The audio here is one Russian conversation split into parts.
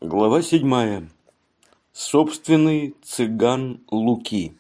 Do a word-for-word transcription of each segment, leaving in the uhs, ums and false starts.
Глава седьмая. Собственный цыган Луки.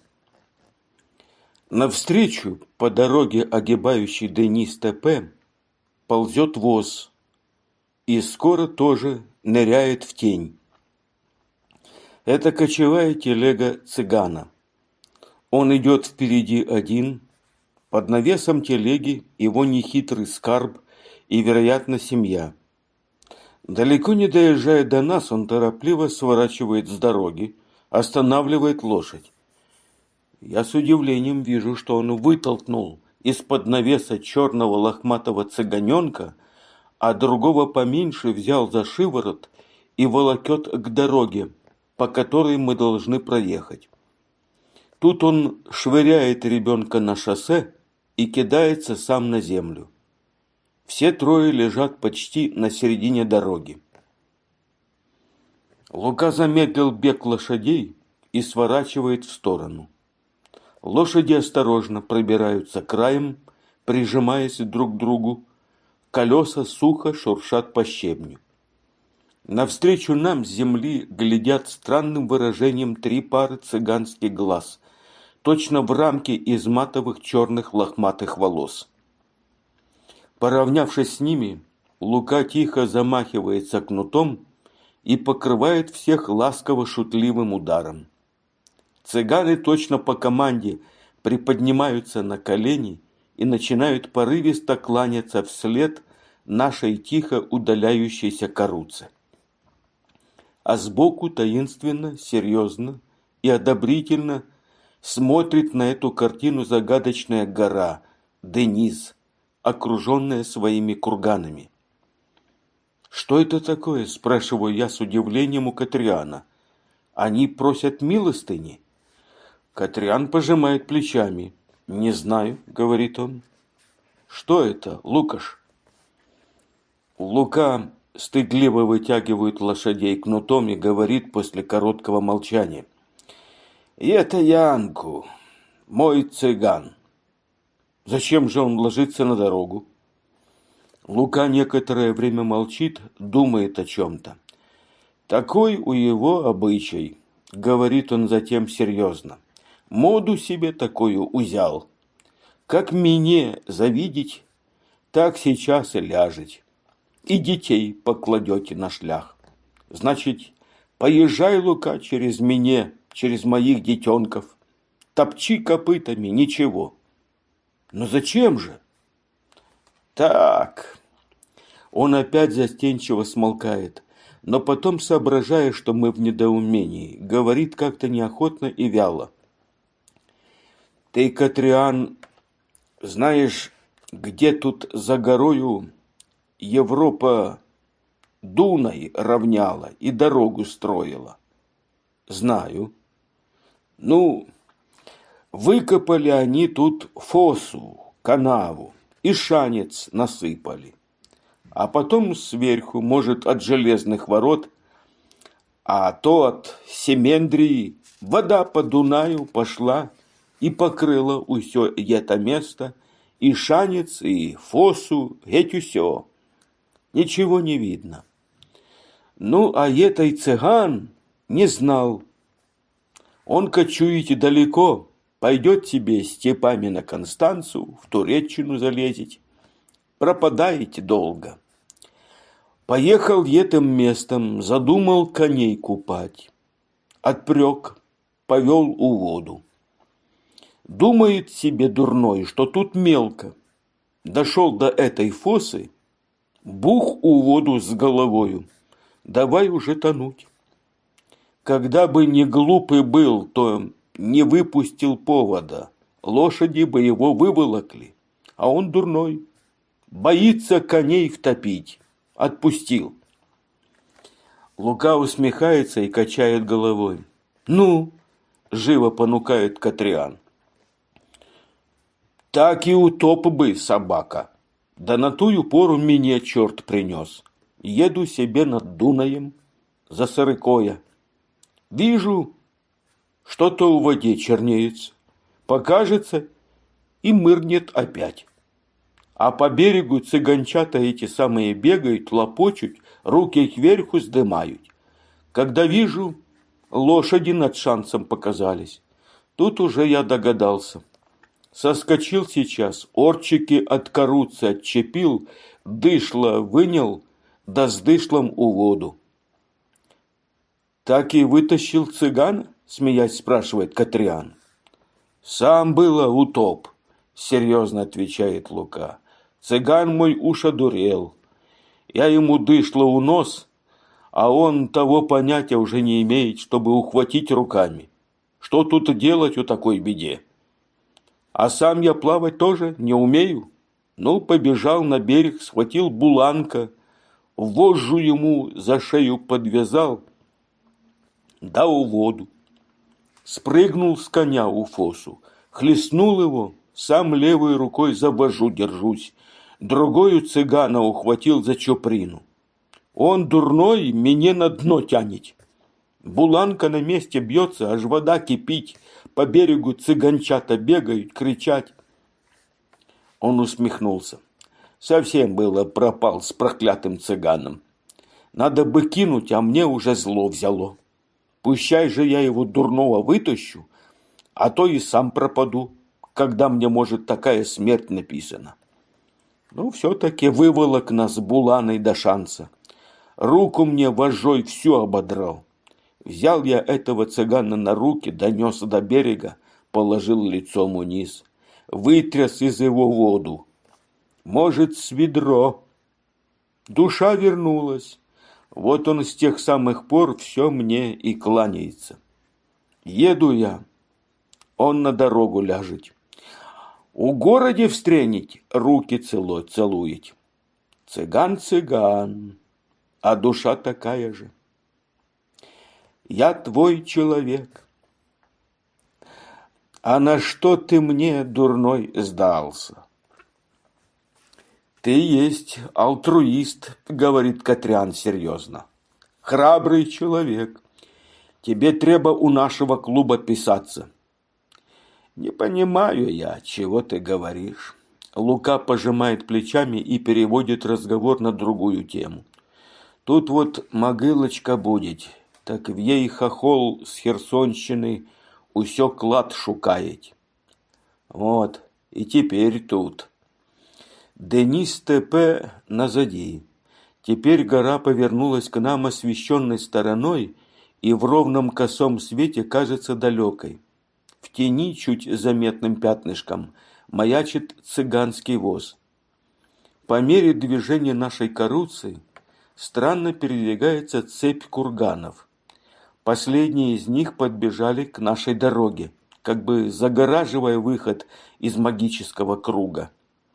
Навстречу по дороге, огибающей Денис-Тепе, ползет воз и скоро тоже ныряет в тень. Это кочевая телега цыгана. Он идет впереди один, под навесом телеги его нехитрый скарб и, вероятно, семья. Далеко не доезжая до нас, он торопливо сворачивает с дороги, останавливает лошадь. Я с удивлением вижу, что он вытолкнул из-под навеса черного лохматого цыганенка, а другого поменьше взял за шиворот и волокет к дороге, по которой мы должны проехать. Тут он швыряет ребенка на шоссе и кидается сам на землю. Все трое лежат почти на середине дороги. Лука замедлил бег лошадей и сворачивает в сторону. Лошади осторожно пробираются краем, прижимаясь друг к другу. Колеса сухо шуршат по щебню. Навстречу нам с земли глядят странным выражением три пары цыганских глаз, точно в рамке из матовых черных лохматых волос. Поравнявшись с ними, Лука тихо замахивается кнутом и покрывает всех ласково-шутливым ударом. Цыганы точно по команде приподнимаются на колени и начинают порывисто кланяться вслед нашей тихо удаляющейся каруце. А сбоку таинственно, серьезно и одобрительно смотрит на эту картину загадочная гора Денис, окруженная своими курганами. «Что это такое?» – спрашиваю я с удивлением у Катриана. «Они просят милостыни?» Катриан пожимает плечами. «Не знаю», – говорит он. «Что это, Лукаш?» Лука стыдливо вытягивает лошадей кнутом и говорит после короткого молчания. «Это Янку, мой цыган». Зачем же он ложится на дорогу? Лука некоторое время молчит, думает о чем-то. Такой у его обычай, говорит он затем серьезно. Моду себе такую узял. Как мне завидеть, так сейчас и ляжете. И детей покладете на шлях. Значит, поезжай, Лука, через меня, через моих детенков. Топчи копытами, ничего. Но зачем же? Так. Он опять застенчиво смолкает, но потом, соображая, что мы в недоумении, говорит как-то неохотно и вяло. Ты, Катриан, знаешь, где тут за горою Европа Дунай равняла и дорогу строила? Знаю. Ну, выкопали они тут фосу, канаву, и шанец насыпали. А потом сверху, может, от железных ворот, а то от Семендрии, вода по Дунаю пошла и покрыла усё это место, и шанец, и фосу, геть усё. Ничего не видно. Ну, а этой цыган не знал. Он кочуете далеко, пойдет себе степами на Констанцию, в Туреччину залезет. Пропадаете долго. Поехал этим местом, задумал коней купать. Отпрек, повел у воду. Думает себе дурной, что тут мелко. Дошел до этой фосы, бух у воду с головою. Давай уже тонуть. Когда бы не глупый был, то не выпустил повода. Лошади бы его выволокли. А он дурной. Боится коней втопить. Отпустил. Лука усмехается и качает головой. Ну, живо понукает Катриан. Так и утоп бы, собака. Да на тую пору меня черт принес. Еду себе над Дунаем за Сарыкоя. Вижу, что-то в воде чернеется. Покажется и мырнет опять. А по берегу цыганчата эти самые бегают, лопочут, руки кверху сдымают. Когда вижу, лошади над шансом показались. Тут уже я догадался. Соскочил сейчас, орчики от каруцы отчепил, дышло вынял, да с дышлом у воду. Так и вытащил цыгана, смеясь, спрашивает Катрян. Сам было утоп, серьезно отвечает Лука. Цыган мой уж одурел. Я ему дышло у нос, а он того понятия уже не имеет, чтобы ухватить руками. Что тут делать у такой беде? А сам я плавать тоже не умею. Ну, побежал на берег, схватил буланка, вожжу ему за шею подвязал, да у воду. Спрыгнул с коня у фосу, хлестнул его, сам левой рукой за вожжу держусь, другою цыгана ухватил за чоприну. Он дурной, меня на дно тянет. Буланка на месте бьется, аж вода кипит. По берегу цыганчата бегают, кричать. Он усмехнулся. Совсем было пропал с проклятым цыганом. Надо бы кинуть, а мне уже зло взяло. Пущай же я его дурного вытащу, а то и сам пропаду, когда мне, может, такая смерть написана. Ну, все-таки выволок нас буланой до шанса. Руку мне вожжой всю ободрал. Взял я этого цыгана на руки, донес до берега, положил лицом вниз, вытряс из его воду. Может, с ведро. Душа вернулась. Вот он с тех самых пор все мне и кланяется. Еду я, он на дорогу ляжет. У городе встренить, руки цело целует. Цыган, цыган, а душа такая же. Я твой человек. А на что ты мне, дурной, сдался? Ты есть алтруист, говорит Катрян серьезно. Храбрый человек. Тебе треба у нашего клуба писаться. Не понимаю я, чего ты говоришь. Лука пожимает плечами и переводит разговор на другую тему. Тут вот могилочка будет. Так в їй хохол з Херсонщины усё клад шукають. Вот, и теперь тут. Денис ТП назади. Теперь гора повернулась к нам освещенной стороной и в ровном косом свете кажется далекой. В тени чуть заметным пятнышком маячит цыганский воз. По мере движения нашей каруцы странно передвигается цепь курганов. Последние из них подбежали к нашей дороге, как бы загораживая выход из магического круга.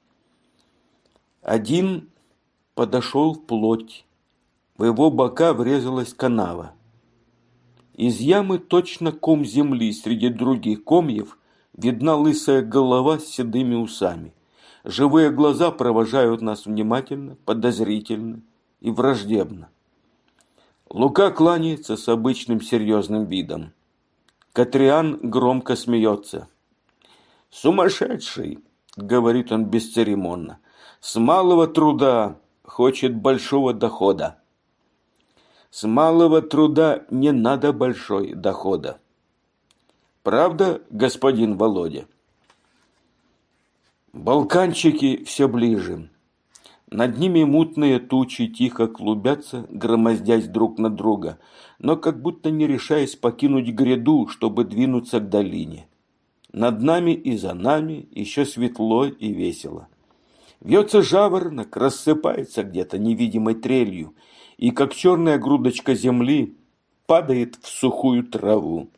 Один подошел вплоть. В его бока врезалась канава. Из ямы точно ком земли среди других комьев видна лысая голова с седыми усами. Живые глаза провожают нас внимательно, подозрительно и враждебно. Лука кланяется с обычным серьезным видом. Катрян громко смеется. «Сумасшедший!» — говорит он бесцеремонно. «С малого труда хочет большого дохода». С малого труда не надо большой дохода. Правда, господин Володя? Балканчики все ближе. Над ними мутные тучи тихо клубятся, громоздясь друг на друга, но как будто не решаясь покинуть гряду, чтобы двинуться к долине. Над нами и за нами еще светло и весело. Вьется жаворонок, рассыпается где-то невидимой трелью, и, как черная грудочка земли, падает в сухую траву.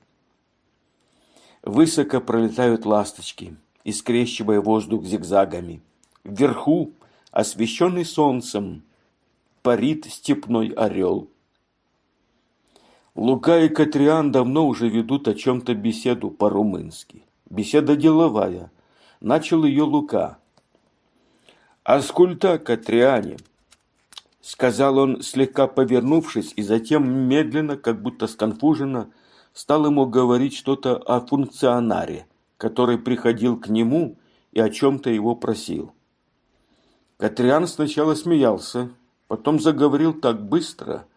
Высоко пролетают ласточки, искрещивая воздух зигзагами. Вверху, освещенный солнцем, парит степной орел. Лука и Катрян давно уже ведут о чем-то беседу по-румынски. Беседа деловая. Начал ее Лука. «Аскульта, Катряне!» — сказал он, слегка повернувшись, и затем медленно, как будто сконфуженно, стал ему говорить что-то о функционаре, который приходил к нему и о чем-то его просил. Катрян сначала смеялся, потом заговорил так быстро,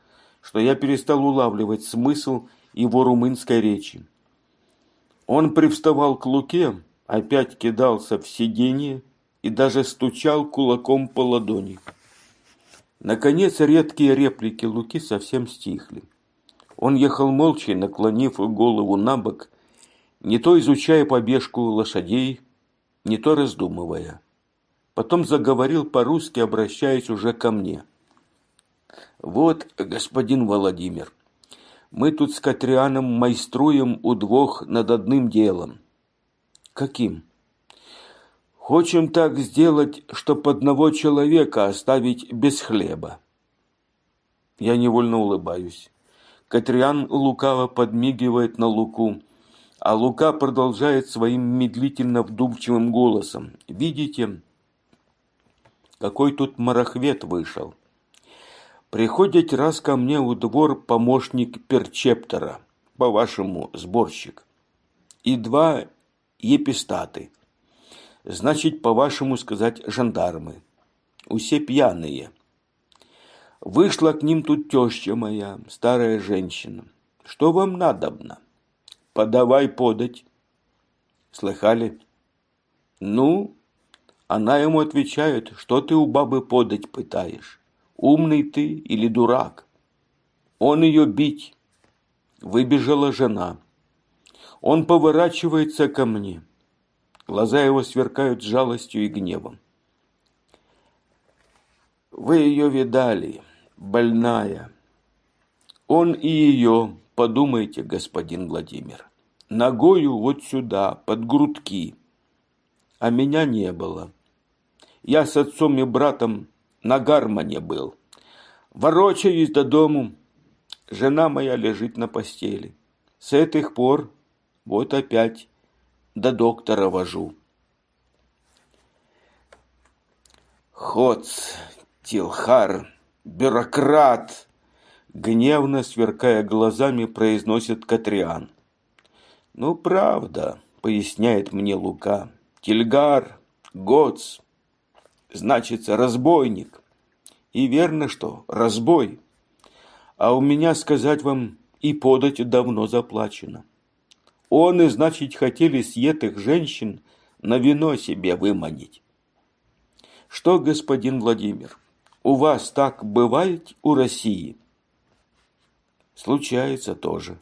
что я перестал улавливать смысл его румынской речи. Он привставал к Луке, опять кидался в сиденье и даже стучал кулаком по ладони. Наконец редкие реплики Луки совсем стихли. Он ехал молча, наклонив голову на бок, не то изучая побежку лошадей, не то раздумывая. Потом заговорил по-русски, обращаясь уже ко мне. «Вот, господин Владимир, мы тут с Катряном майструем удвох над одним делом». «Каким?» «Хочем так сделать, чтоб одного человека оставить без хлеба». Я невольно улыбаюсь. Катрян лукаво подмигивает на Луку, а Лука продолжает своим медлительно вдумчивым голосом. «Видите, какой тут марахвет вышел? Приходит раз ко мне у двор помощник перчептора, по-вашему, сборщик, и два епистаты, значит, по-вашему сказать, жандармы, усе пьяные. Вышла к ним тут теща моя, старая женщина. Что вам надобно? Подавай подать. Слыхали? Ну, она ему отвечает, что ты у бабы подать пытаешь? Умный ты или дурак? Он ее бить. Выбежала жена. Он поворачивается ко мне. Глаза его сверкают жалостью и гневом. Вы ее видали, больная. Он и ее, подумайте, господин Владимир, ногою вот сюда, под грудки. А меня не было. Я с отцом и братом на гармоне был. Ворочаюсь до дому. Жена моя лежит на постели. С этих пор вот опять до доктора вожу. Хоц, Тилхар, бюрократ, гневно сверкая глазами, произносит Катрян. Ну, правда, поясняет мне Лука. Тильгар, Гоц, значится разбойник. И верно, что разбой. А у меня, сказать вам, и подать давно заплачено. Он и, значит, хотели съетых женщин на вино себе выманить. Что, господин Владимир, у вас так бывает у России? Случается тоже.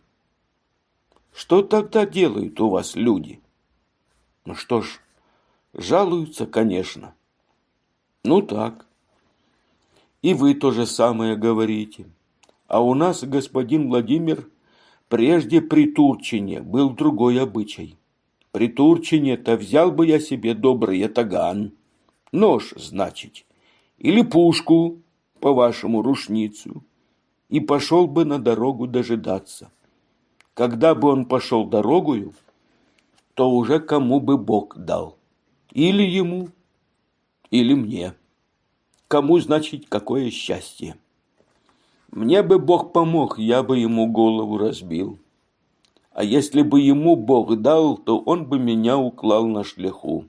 Что тогда делают у вас люди? Ну что ж, жалуются, конечно. Ну так. И вы то же самое говорите. А у нас, господин Владимир, прежде при Турчине был другой обычай. При Турчине-то взял бы я себе добрый ятаган, нож, значит, или пушку, по-вашему, рушницу, и пошел бы на дорогу дожидаться. Когда бы он пошел дорогою, то уже кому бы Бог дал. Или ему, или мне. Кому, значит, какое счастье. Мне бы Бог помог, я бы ему голову разбил. А если бы ему Бог дал, то он бы меня уклал на шляху.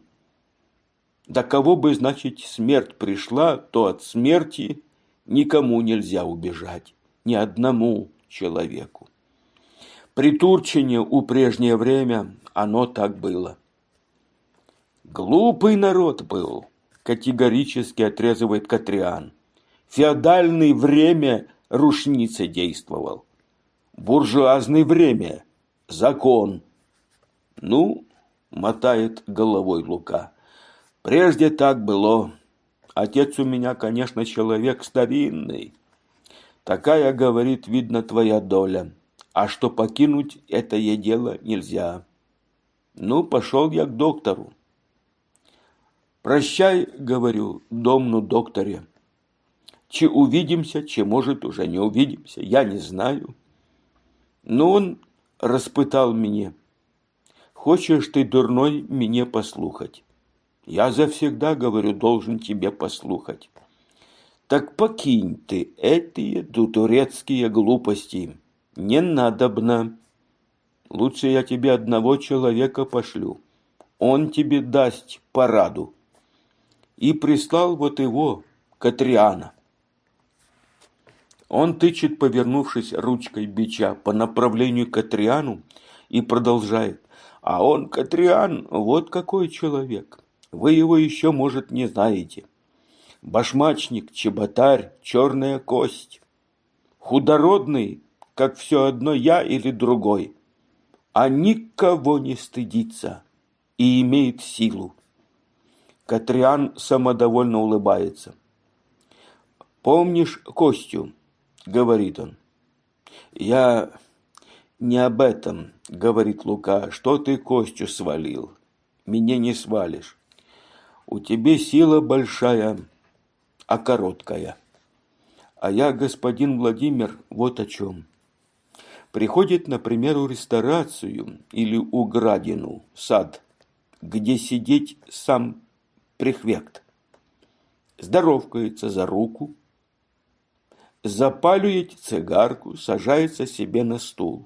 До кого бы, значит, смерть пришла, то от смерти никому нельзя убежать, ни одному человеку. При Турчине у прежнее время оно так было. Глупый народ был, категорически отрезывает Катрян. Феодальное время рушница действовал. Буржуазное время закон. Ну, мотает головой Лука. Прежде так было. Отец у меня, конечно, человек старинный. Такая, говорит, видно, твоя доля. А что покинуть это ей дело нельзя. Ну, пошел я к доктору. Прощай, говорю, домну докторе. Че увидимся, че, может, уже не увидимся, я не знаю. Но он распытал меня. Хочешь ты, дурной, меня послухать? Я завсегда, говорю, должен тебе послухать. Так покинь ты эти турецкие глупости. Не надобно. Лучше я тебе одного человека пошлю. Он тебе даст пораду. И прислал вот его, Катряна. Он тычет, повернувшись ручкой бича по направлению к Катриану и продолжает. А он, Катриан, вот какой человек. Вы его еще, может, не знаете. Башмачник, чеботарь, черная кость. Худородный, как все одно я или другой. А никого не стыдится и имеет силу. Катриан самодовольно улыбается. «Помнишь Костю?» — говорит он. «Я не об этом», — говорит Лука. «Что ты Костю свалил? Меня не свалишь. У тебя сила большая, а короткая. А я, господин Владимир, вот о чем. Приходит, например, у ресторацию или у градину, сад, где сидеть сам префект. Здоровкается за руку, запаливает цигарку, сажается себе на стул.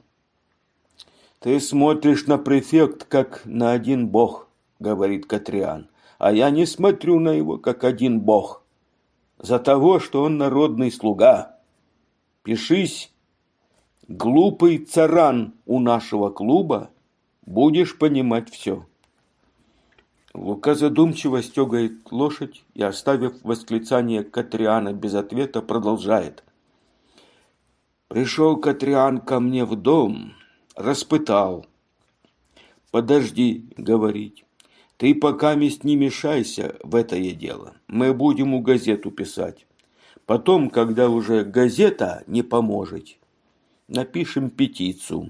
«Ты смотришь на префект, как на один бог», — говорит Катриан, «а я не смотрю на его, как один бог, за того, что он народный слуга. Пишись, глупый царан у нашего клуба, будешь понимать все». Лука задумчиво стегает лошадь и, оставив восклицание Катриана без ответа, продолжает. «Пришел Катриан ко мне в дом, распытал. Подожди, говорить, ты пока месть не мешайся в это дело. Мы будем у газету писать. Потом, когда уже газета не поможет, напишем петицию.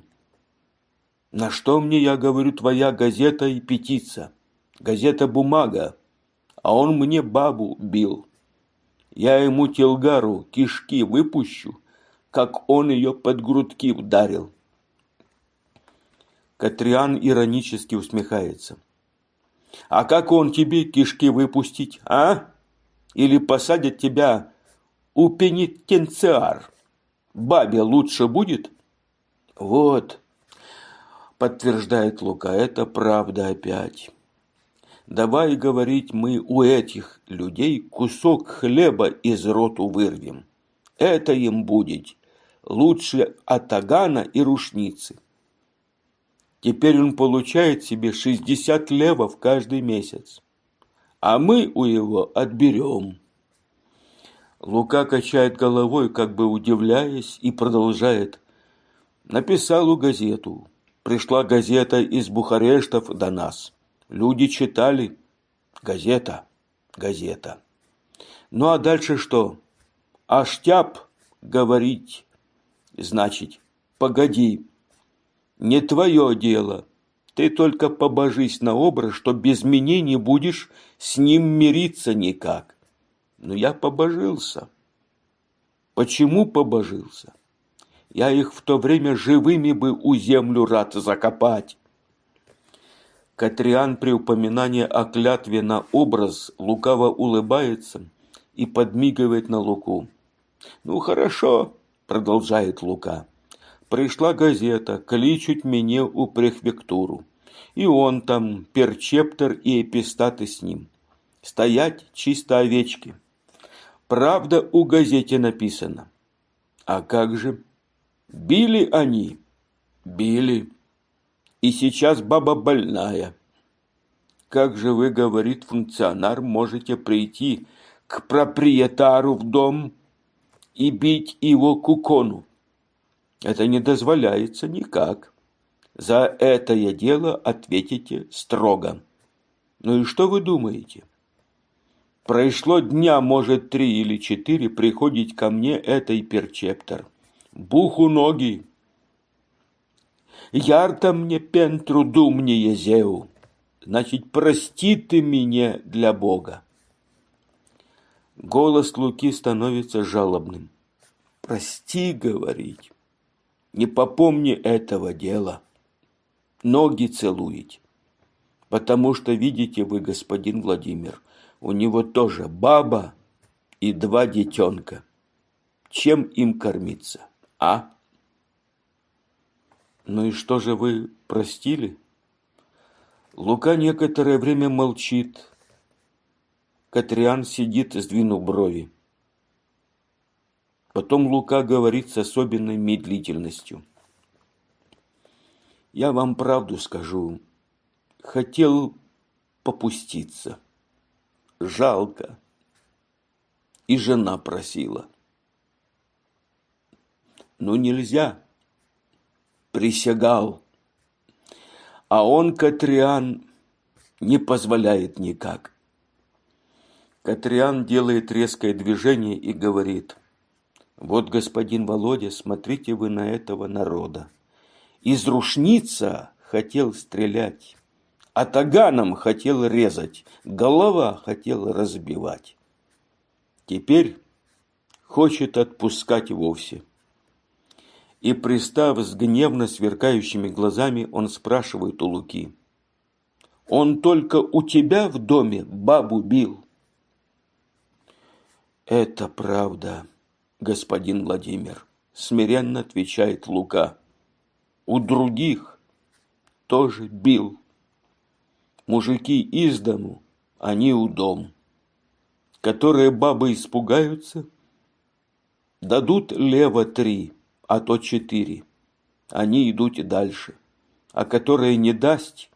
На что мне, я говорю, твоя газета и петиция? Газета бумага, а он мне бабу бил. Я ему Телгару кишки выпущу, как он ее под грудки ударил». Катриан иронически усмехается. «А как он тебе кишки выпустить, а? Или посадят тебя у пенитенциар? Бабе лучше будет?» «Вот», подтверждает Лука, это правда опять. Давай, говорить, мы у этих людей кусок хлеба из роту вырвем. Это им будет лучше атагана и рушницы. Теперь он получает себе шестьдесят левов каждый месяц. А мы у его отберем. Лука качает головой, как бы удивляясь, и продолжает. Написал у газету. Пришла газета из Бухарештов до нас. Люди читали. Газета, газета. Ну а дальше что? Аштяб говорить. Значит, погоди. Не твое дело. Ты только побожись на образ, что без меня не будешь с ним мириться никак. Но я побожился. Почему побожился? Я их в то время живыми бы у землю рад закопать. Катриан при упоминании о клятве на образ лукаво улыбается и подмигивает на Луку. «Ну хорошо», — продолжает Лука, — «пришла газета, кличут меня у префектуру. И он там, перчептор и эпистаты с ним. Стоять чисто овечки. Правда у газете написано. А как же? Били они? Били. И сейчас баба больная. Как же вы, говорит функционар, можете прийти к проприетару в дом и бить его кукону? Это не дозволяется никак. За это дело ответите строго. Ну и что вы думаете? Прошло дня, может, три или четыре, приходит ко мне этой перчептор. Буху ноги. Ярта мне пентру думне езеу. Значит, прости ты меня для Бога. Голос Луки становится жалобным. Прости, говорить. Не попомни этого дела. Ноги целуете. Потому что, видите вы, господин Владимир, у него тоже баба и два детенка. Чем им кормиться, а? Ну и что же вы простили? Лука некоторое время молчит. Катриан сидит, сдвинув брови. Потом Лука говорит с особенной медлительностью. Я вам правду скажу, хотел попуститься. Жалко. И жена просила. Ну нельзя. Присягал. А он, Катриан, не позволяет никак. Катриан делает резкое движение и говорит: вот, господин Володя, смотрите вы на этого народа. Из рушница хотел стрелять, а таганом хотел резать, голова хотел разбивать. Теперь хочет отпускать вовсе. И, пристав с гневно сверкающими глазами, он спрашивает у Луки: он только у тебя в доме бабу бил? Это правда, господин Владимир, смиренно отвечает Лука. У других тоже бил. Мужики из дому, они у дом. Которые бабы испугаются, дадут лево три, а то четыре. Они идут и дальше. А которые не даст,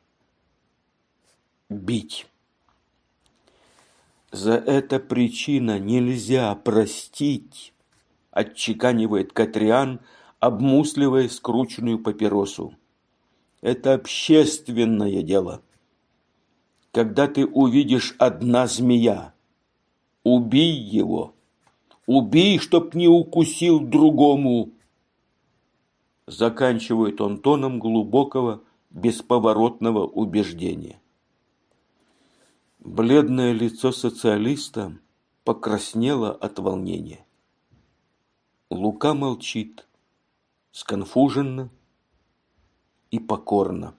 бить. За это причина нельзя простить, отчеканивает Катриан, обмусливая скрученную папиросу. Это общественное дело. Когда ты увидишь одна змея, убей его. Убей, чтоб не укусил другому. Заканчивает он тоном глубокого, бесповоротного убеждения. Бледное лицо социалиста покраснело от волнения. Лука молчит, сконфуженно и покорно.